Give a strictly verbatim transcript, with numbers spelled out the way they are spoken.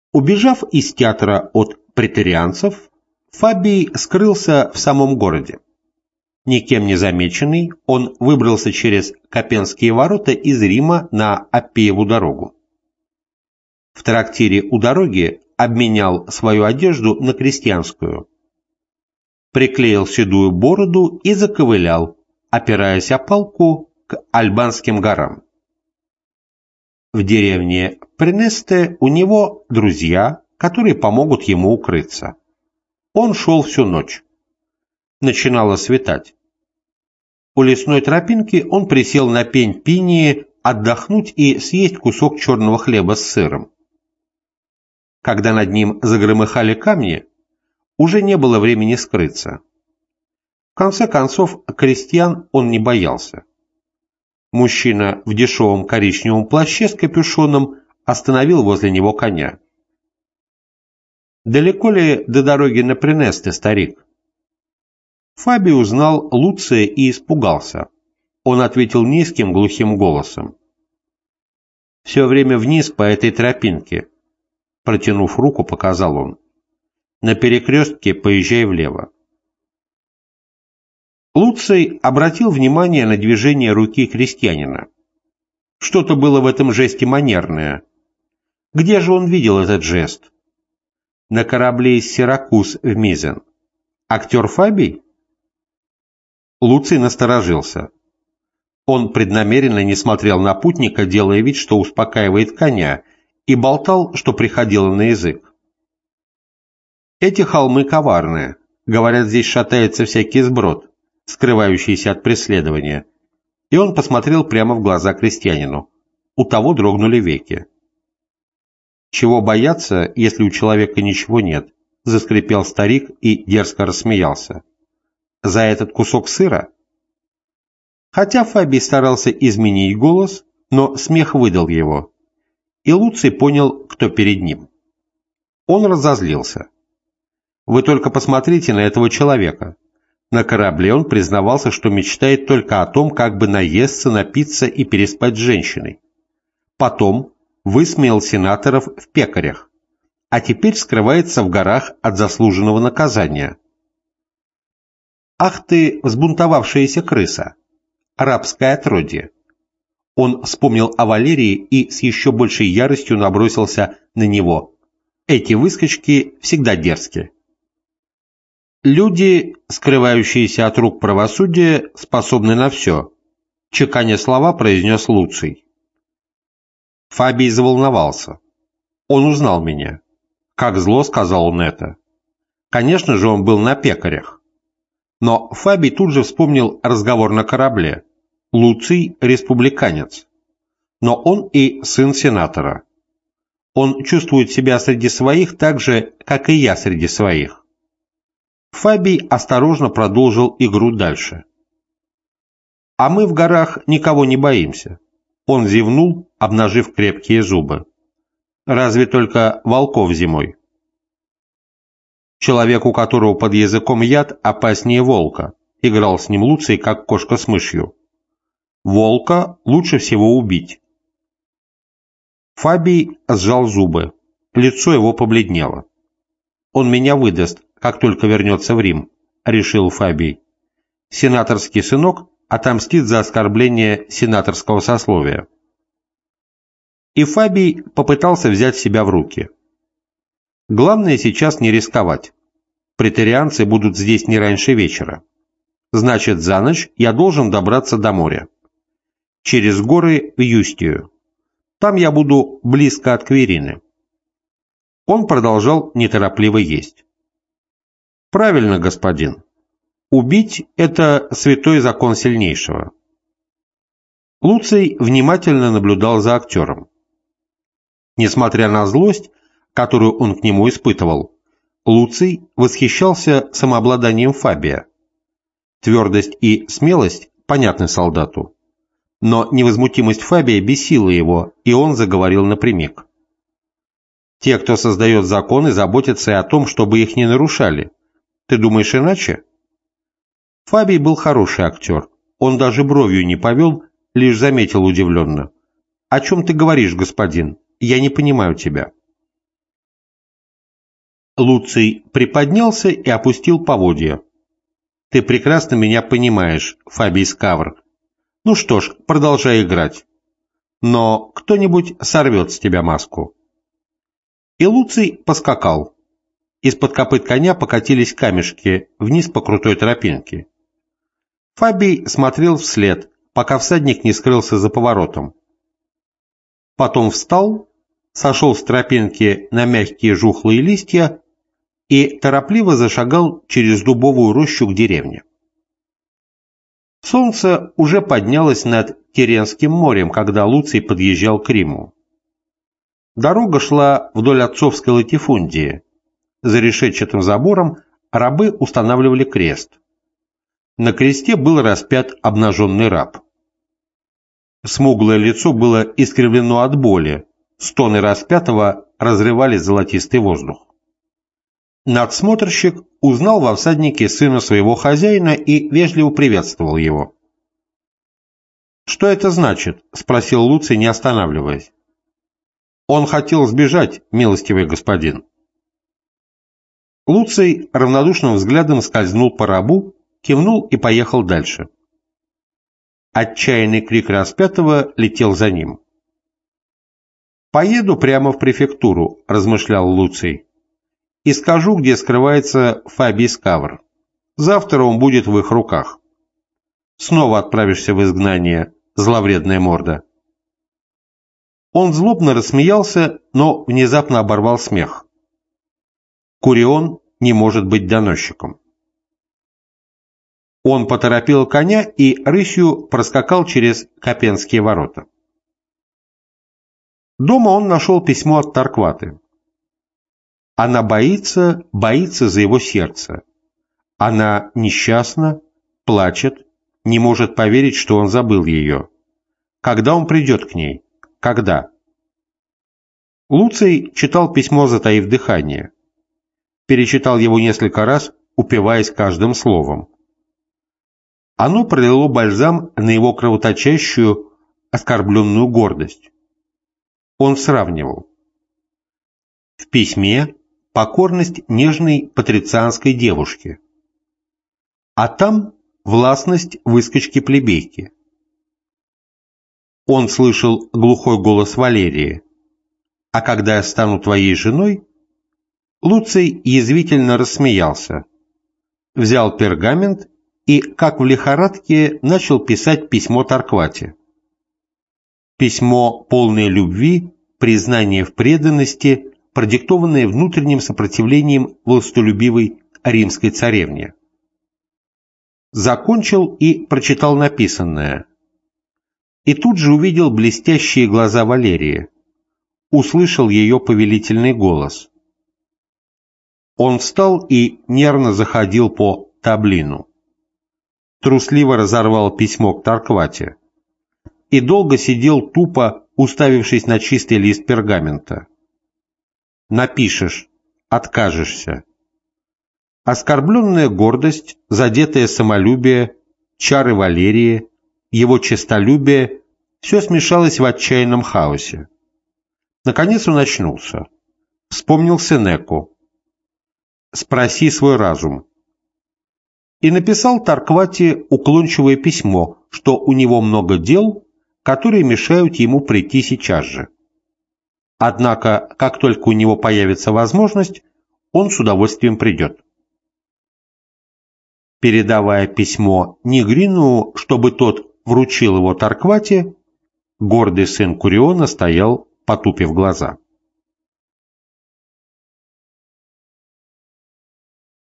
Убежав из театра от претерианцев, Фабий скрылся в самом городе. Никем не замеченный, он выбрался через Капенские ворота из Рима на Аппиеву дорогу. В трактире у дороги обменял свою одежду на крестьянскую, приклеил седую бороду и заковылял, опираясь о палку, к Альбанским горам. В деревне Пренесте у него друзья, которые помогут ему укрыться. Он шел всю ночь. Начинало светать. У лесной тропинки он присел на пень пинии отдохнуть и съесть кусок черного хлеба с сыром. Когда над ним загромыхали камни, уже не было времени скрыться. В конце концов, крестьян он не боялся. Мужчина в дешевом коричневом плаще с капюшоном остановил возле него коня. «Далеко ли до дороги на Пренесте, старик?» Фабий узнал Луция и испугался. Он ответил низким глухим голосом. «Все время вниз по этой тропинке», — протянув руку, показал он. «На перекрестке поезжай влево». Луций обратил внимание на движение руки крестьянина. Что-то было в этом жесте манерное. Где же он видел этот жест? На корабле из Сиракуз в Мизен. Актер Фабий? Луций насторожился. Он преднамеренно не смотрел на путника, делая вид, что успокаивает коня, и болтал, что приходило на язык. «Эти холмы коварные. Говорят, здесь шатается всякий сброд, скрывающийся от преследования». И он посмотрел прямо в глаза крестьянину. У того дрогнули веки. «Чего бояться, если у человека ничего нет?» — заскрипел старик и дерзко рассмеялся. «За этот кусок сыра?» Хотя Фабий старался изменить голос, но смех выдал его, и Луций понял, кто перед ним. Он разозлился. «Вы только посмотрите на этого человека». На корабле он признавался, что мечтает только о том, как бы наесться, напиться и переспать с женщиной. Потом высмеял сенаторов в пекарях, а теперь скрывается в горах от заслуженного наказания. «Ах ты, взбунтовавшаяся крыса! Рабское отродье!» Он вспомнил о Валерии и с еще большей яростью набросился на него. Эти выскочки всегда дерзкие. «Люди, скрывающиеся от рук правосудия, способны на все», — чеканя слова произнес Луций. Фабий заволновался. Он узнал меня. Как зло сказал он это. Конечно же, он был на пекарях. Но Фабий тут же вспомнил разговор на корабле. Луций — республиканец. Но он и сын сенатора. Он чувствует себя среди своих так же, как и я среди своих. Фабий осторожно продолжил игру дальше. «А мы в горах никого не боимся». Он зевнул, обнажив крепкие зубы. «Разве только волков зимой». «Человек, у которого под языком яд, опаснее волка», — играл с ним Луций, как кошка с мышью. «Волка лучше всего убить». Фабий сжал зубы. Лицо его побледнело. «Он меня выдаст, как только вернется в Рим», — решил Фабий. «Сенаторский сынок отомстит за оскорбление сенаторского сословия». И Фабий попытался взять себя в руки. «Главное сейчас не рисковать. Претерианцы будут здесь не раньше вечера. Значит, за ночь я должен добраться до моря. Через горы в Юстию. Там я буду близко от Кверины». Он продолжал неторопливо есть. «Правильно, господин. Убить – это святой закон сильнейшего». Луций внимательно наблюдал за актером. Несмотря на злость, которую он к нему испытывал, Луций восхищался самообладанием Фабия. Твердость и смелость понятны солдату. Но невозмутимость Фабия бесила его, и он заговорил напрямик. «Те, кто создает законы, заботятся и о том, чтобы их не нарушали. Ты думаешь иначе?» Фабий был хороший актер. Он даже бровью не повел, лишь заметил удивленно. «О чем ты говоришь, господин? Я не понимаю тебя». Луций приподнялся и опустил поводья. «Ты прекрасно меня понимаешь, Фабий Скавр. Ну что ж, продолжай играть. Но кто-нибудь сорвет с тебя маску». И Луций поскакал. Из-под копыт коня покатились камешки вниз по крутой тропинке. Фабий смотрел вслед, пока всадник не скрылся за поворотом. Потом встал, сошел с тропинки на мягкие жухлые листья и торопливо зашагал через дубовую рощу к деревне. Солнце уже поднялось над Тиренским морем, когда Луций подъезжал к Риму. Дорога шла вдоль отцовской латифундии. За решетчатым забором рабы устанавливали крест. На кресте был распят обнаженный раб. Смуглое лицо было искривлено от боли, стоны распятого разрывали золотистый воздух. Надсмотрщик узнал во всаднике сына своего хозяина и вежливо приветствовал его. «Что это значит?» – спросил Луций, не останавливаясь. «Он хотел сбежать, милостивый господин». Луций равнодушным взглядом скользнул по рабу, кивнул и поехал дальше. Отчаянный крик распятого летел за ним. «Поеду прямо в префектуру», – размышлял Луций, – «и скажу, где скрывается Фабий Скавр. Завтра он будет в их руках. Снова отправишься в изгнание, зловредная морда». Он злобно рассмеялся, но внезапно оборвал смех. Курион не может быть доносчиком. Он поторопил коня и рысью проскакал через Копенские ворота. Дома он нашел письмо от Торкваты. Она боится, боится за его сердце. Она несчастна, плачет, не может поверить, что он забыл ее. Когда он придет к ней? Когда? Луций читал письмо, затаив дыхание. Перечитал его несколько раз, упиваясь каждым словом. Оно пролило бальзам на его кровоточащую, оскорбленную гордость. Он сравнивал. В письме покорность нежной патрицианской девушки, а там властность выскочки-плебейки. Он слышал глухой голос Валерии. «А когда я стану твоей женой?» Луций язвительно рассмеялся, взял пергамент и, как в лихорадке, начал писать письмо Торквате. Письмо, полное любви, признание в преданности, продиктованное внутренним сопротивлением властолюбивой римской царевне. Закончил и прочитал написанное. И тут же увидел блестящие глаза Валерии, услышал ее повелительный голос. Он встал и нервно заходил по таблину. Трусливо разорвал письмо к Торквате и долго сидел тупо, уставившись на чистый лист пергамента. Напишешь, откажешься. Оскорбленная гордость, задетое самолюбие, чары Валерии, его честолюбие — все смешалось в отчаянном хаосе. Наконец он очнулся. Вспомнил Сенеку. «Спроси свой разум». И написал Торквате уклончивое письмо, что у него много дел, которые мешают ему прийти сейчас же. Однако, как только у него появится возможность, он с удовольствием придет. Передавая письмо Нигрину, чтобы тот вручил его Торквате, гордый сын Куриона стоял, потупив глаза.